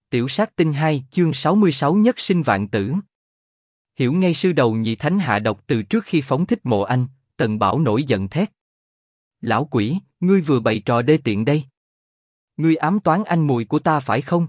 Tiểu sát tinh 2 chương 66 nhất sinh vạn tử. Hiểu ngay sư đầu nhị thánh hạ độc từ trước khi phóng thích Mộ Anh, Tần Bảo nổi giận thét. Lão quỷ, ngươi vừa bày trò đê tiện đây. Ngươi ám toán anh mùi của ta phải không?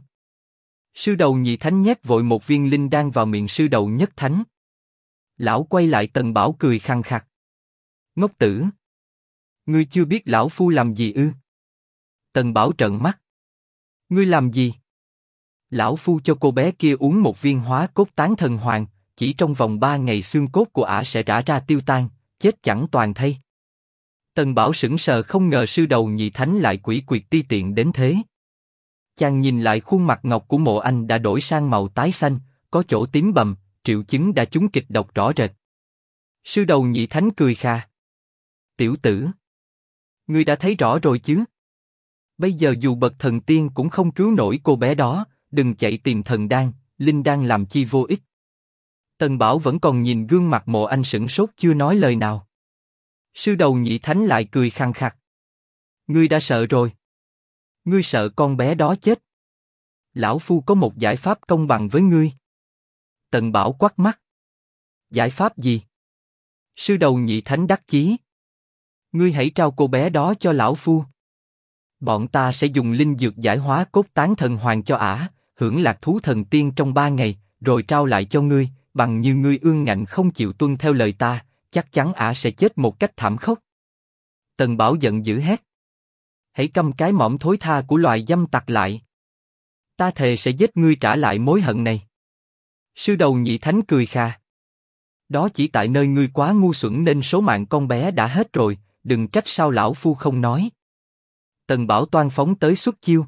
Sư đầu nhị thánh nhét vội một viên linh đan vào miệng sư đầu nhất thánh. Lão quay lại Tần Bảo cười khăng khặc. Ngốc tử! Ngươi chưa biết lão phu làm gì ư? Tần Bảo trợn mắt. Ngươi làm gì? Lão phu cho cô bé kia uống một viên hóa cốt tán thần hoàng, chỉ trong vòng 3 ngày xương cốt của ả sẽ rã ra tiêu tan, chết chẳng toàn thây. Tần Bảo sững sờ không ngờ sư đầu nhị thánh lại quỷ quyệt ti tiện đến thế. Chàng nhìn lại khuôn mặt ngọc của Mộ Anh đã đổi sang màu tái xanh, có chỗ tím bầm, triệu chứng đã trúng kịch độc rõ rệt. Sư đầu nhị thánh cười kha. Tiểu tử, ngươi đã thấy rõ rồi chứ? Bây giờ dù bậc thần tiên cũng không cứu nổi cô bé đó, đừng chạy tìm thần đan, linh đan làm chi vô ích. Tần Bảo vẫn còn nhìn gương mặt Mộ Anh sửng sốt chưa nói lời nào. Sư đầu nhị thánh lại cười khăng khặc. Ngươi đã sợ rồi. Ngươi sợ con bé đó chết. Lão phu có một giải pháp công bằng với ngươi. Tần Bảo quắt mắt. Giải pháp gì? Sư đầu nhị thánh đắc chí. Ngươi hãy trao cô bé đó cho lão phu. Bọn ta sẽ dùng linh dược giải hóa cốt tán thần hoàng cho ả, hưởng lạc thú thần tiên trong 3 ngày, rồi trao lại cho ngươi. Bằng như ngươi ương ngạnh không chịu tuân theo lời ta, chắc chắn ả sẽ chết một cách thảm khốc. Tần Bảo giận dữ hét. Hãy câm cái mõm thối tha của loài dâm tặc lại. Ta thề sẽ giết ngươi trả lại mối hận này. Sư đầu nhị thánh cười kha. Đó chỉ tại nơi ngươi quá ngu xuẩn nên số mạng con bé đã hết rồi, đừng trách sao lão phu không nói. Tần Bảo toan phóng tới xuất chiêu.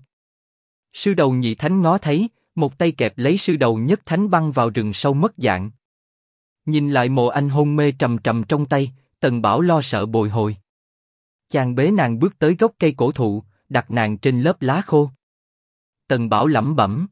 Sư đầu nhị thánh ngó thấy, một tay kẹp lấy sư đầu nhất thánh băng vào rừng sâu mất dạng. Nhìn lại Mộ Anh hôn mê trầm trầm trong tay, Tần Bảo lo sợ bồi hồi. Chàng bế nàng bước tới gốc cây cổ thụ, đặt nàng trên lớp lá khô. Tần Bảo lẩm bẩm.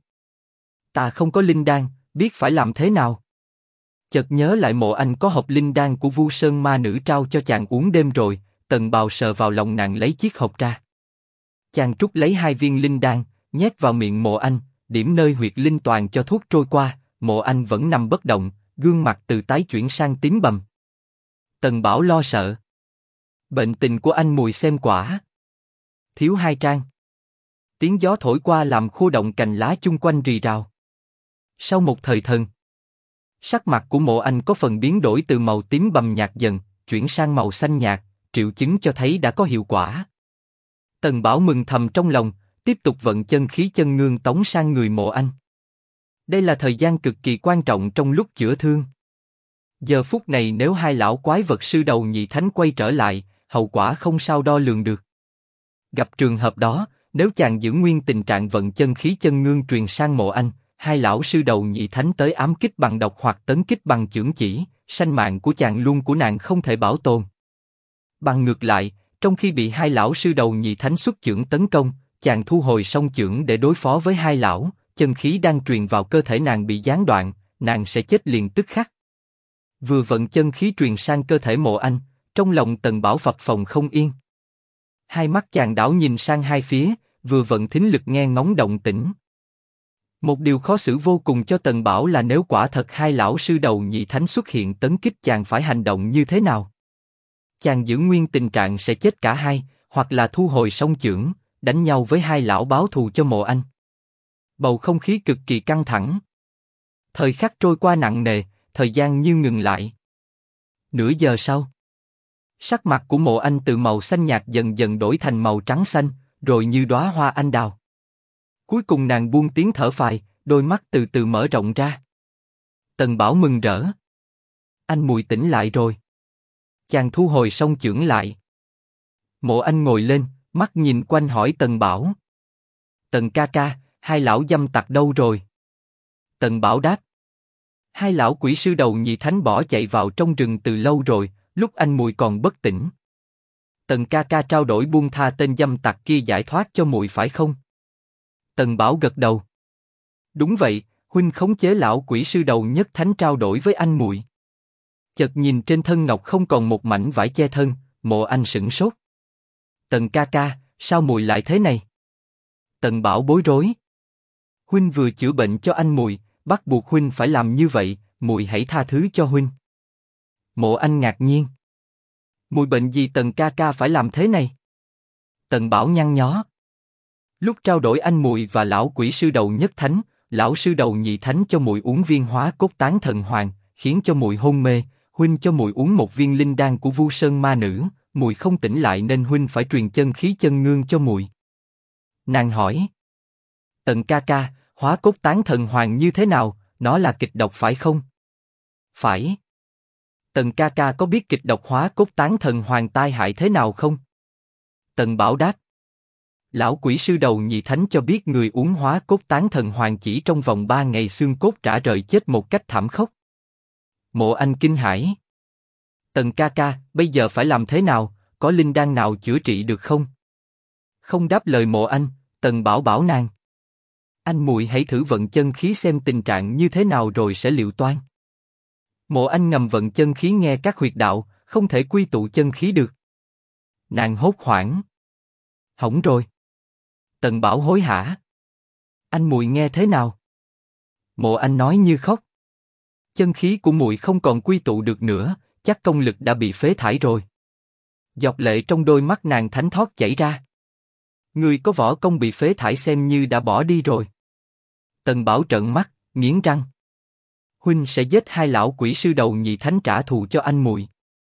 Ta không có linh đan, biết phải làm thế nào. Chợt nhớ lại Mộ Anh có hộp linh đan của Vu Sơn ma nữ trao cho chàng uống đêm rồi, Tần Bào sờ vào lòng nàng lấy chiếc hộp ra. Chàng trút lấy 2 viên linh đan, nhét vào miệng Mộ Anh, điểm nơi huyệt linh toàn cho thuốc trôi qua. Mộ Anh vẫn nằm bất động, gương mặt từ tái chuyển sang tím bầm. Tần Bảo lo sợ. Bệnh tình của anh mùi xem quả. Thiếu 2 trang. Tiếng gió thổi qua làm khô động cành lá chung quanh rì rào. Sau một thời thần, sắc mặt của Mộ Anh có phần biến đổi từ màu tím bầm nhạt dần, chuyển sang màu xanh nhạt, triệu chứng cho thấy đã có hiệu quả. Tần Bảo mừng thầm trong lòng, tiếp tục vận chân khí chân ngương tống sang người Mộ Anh. Đây là thời gian cực kỳ quan trọng trong lúc chữa thương. Giờ phút này nếu 2 lão quái vật sư đầu nhị thánh quay trở lại, hậu quả không sao đo lường được. Gặp trường hợp đó, nếu chàng giữ nguyên tình trạng vận chân khí chân ngương truyền sang Mộ Anh, 2 lão sư đầu nhị thánh tới ám kích bằng độc hoặc tấn kích bằng chưởng chỉ, sanh mạng của chàng luôn của nàng không thể bảo tồn. Bằng ngược lại, trong khi bị 2 lão sư đầu nhị thánh xuất chưởng tấn công, chàng thu hồi song chưởng để đối phó với 2 lão, chân khí đang truyền vào cơ thể nàng bị gián đoạn, nàng sẽ chết liền tức khắc. Vừa vận chân khí truyền sang cơ thể Mộ Anh, trong lòng Tần Bảo phập phồng không yên. 2 mắt chàng đảo nhìn sang 2 phía, vừa vận thính lực nghe ngóng động tĩnh. Một điều khó xử vô cùng cho Tần Bảo là nếu quả thật 2 lão sư đầu nhị thánh xuất hiện tấn kích chàng phải hành động như thế nào. Chàng giữ nguyên tình trạng sẽ chết cả hai, hoặc là thu hồi song chưởng, đánh nhau với 2 lão báo thù cho Mộ Anh. Bầu không khí cực kỳ căng thẳng. Thời khắc trôi qua nặng nề, thời gian như ngừng lại. Nửa giờ sau, sắc mặt của Mộ Anh từ màu xanh nhạt dần dần đổi thành màu trắng xanh, rồi như đóa hoa anh đào. Cuối cùng nàng buông tiếng thở phào, đôi mắt từ từ mở rộng ra. Tần Bảo mừng rỡ. Anh mùi tỉnh lại rồi. Chàng thu hồi song chưởng lại. Mộ Anh ngồi lên, mắt nhìn quanh hỏi Tần Bảo. Tần ca ca, 2 lão dâm tặc đâu rồi? Tần Bảo đáp. 2 lão quỷ sư đầu nhị thánh bỏ chạy vào trong rừng từ lâu rồi, lúc anh mùi còn bất tỉnh. Tần ca ca trao đổi buông tha tên dâm tặc kia giải thoát cho muội phải không? Tần Bảo gật đầu. Đúng vậy, huynh khống chế lão quỷ sư đầu nhất thánh trao đổi với anh muội. Chợt nhìn trên thân ngọc không còn một mảnh vải che thân, Mộ Anh sửng sốt. Tần ca ca, sao muội lại thế này? Tần Bảo bối rối. Huynh vừa chữa bệnh cho anh Mùi, bắt buộc huynh phải làm như vậy, Mùi hãy tha thứ cho huynh. Mộ Anh ngạc nhiên. Mùi bệnh gì Tần ca ca phải làm thế này? Tần Bảo nhăn nhó. Lúc trao đổi anh Mùi và lão quỷ sư đầu nhất thánh, lão sư đầu nhị thánh cho Mùi uống viên hóa cốt tán thần hoàng, khiến cho Mùi hôn mê. Huynh cho Mùi uống một viên linh đan của Vu Sơn ma nữ, Mùi không tỉnh lại nên huynh phải truyền chân khí chân ngương cho Mùi. Nàng hỏi. Tần ca ca, hóa cốt tán thần hoàng như thế nào? Nó là kịch độc phải không? Phải. Tần ca ca có biết kịch độc hóa cốt tán thần hoàng tai hại thế nào không? Tần Bảo đáp. Lão quỷ sư đầu nhị thánh cho biết người uống hóa cốt tán thần hoàng chỉ trong vòng 3 ngày xương cốt rã rời chết một cách thảm khốc. Mộ Anh kinh hãi. Tần ca ca, bây giờ phải làm thế nào? Có linh đan nào chữa trị được không? Không đáp lời Mộ Anh, Tần Bảo bảo nàng. Anh Mùi hãy thử vận chân khí xem tình trạng như thế nào rồi sẽ liệu toan. Mộ Anh ngầm vận chân khí nghe các huyệt đạo, không thể quy tụ chân khí được. Nàng hốt hoảng. Hỏng rồi. Tần Bảo hối hả. Anh Mùi nghe thế nào? Mộ Anh nói như khóc. Chân khí của Mùi không còn quy tụ được nữa, chắc công lực đã bị phế thải rồi. Giọt lệ trong đôi mắt nàng thánh thót chảy ra. Người có võ công bị phế thải xem như đã bỏ đi rồi. Tần Bảo trợn mắt, nghiến răng. Huynh sẽ giết hai lão quỷ sư đầu nhị thánh trả thù cho anh Mùi.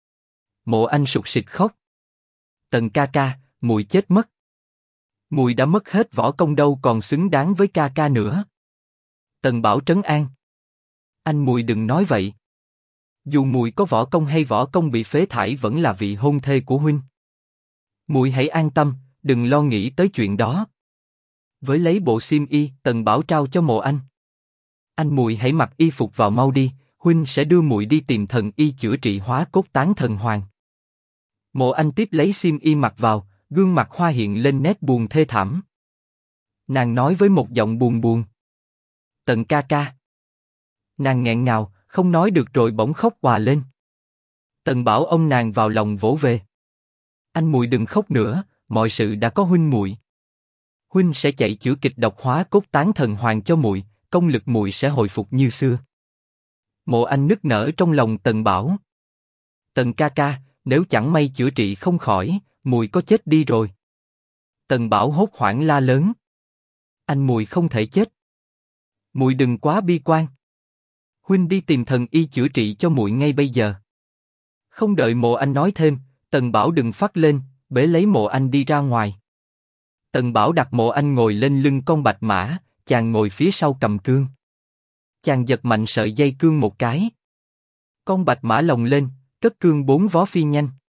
Mộ Anh sụt sịt khóc. Tần ca ca, Mùi chết mất. Mùi đã mất hết võ công đâu còn xứng đáng với ca ca nữa. Tần Bảo trấn an. Anh Mùi đừng nói vậy. Dù Mùi có võ công hay võ công bị phế thải vẫn là vị hôn thê của huynh. Mùi hãy an tâm, đừng lo nghĩ tới chuyện đó. Với lấy bộ xiêm y, Tần Bảo trao cho Mộ Anh. Anh Mùi hãy mặc y phục vào mau đi, huynh sẽ đưa Mùi đi tìm thần y chữa trị hóa cốt tán thần hoàng. Mộ Anh tiếp lấy xiêm y mặc vào, gương mặt hoa hiện lên nét buồn thê thảm. Nàng nói với một giọng buồn buồn. Tần ca ca. Nàng nghẹn ngào, không nói được rồi bỗng khóc òa lên. Tần Bảo ôm nàng vào lòng vỗ về. Anh Mùi đừng khóc nữa, mọi sự đã có huynh Mùi. Huynh sẽ chạy chữa kịch độc hóa cốt tán thần hoàng cho Mùi, công lực Mùi sẽ hồi phục như xưa. Mộ Anh nức nở trong lòng Tần Bảo. Tần ca ca, nếu chẳng may chữa trị không khỏi, Mùi có chết đi rồi. Tần Bảo hốt hoảng la lớn. Anh Mùi không thể chết. Mùi đừng quá bi quan. Huynh đi tìm thần y chữa trị cho Mùi ngay bây giờ. Không đợi Mộ Anh nói thêm, Tần Bảo đừng phát lên, bế lấy Mộ Anh đi ra ngoài. Tần Bảo đặt Mộ Anh ngồi lên lưng con bạch mã, chàng ngồi phía sau cầm cương. Chàng giật mạnh sợi dây cương một cái. Con bạch mã lồng lên, cất cương 4 vó phi nhanh.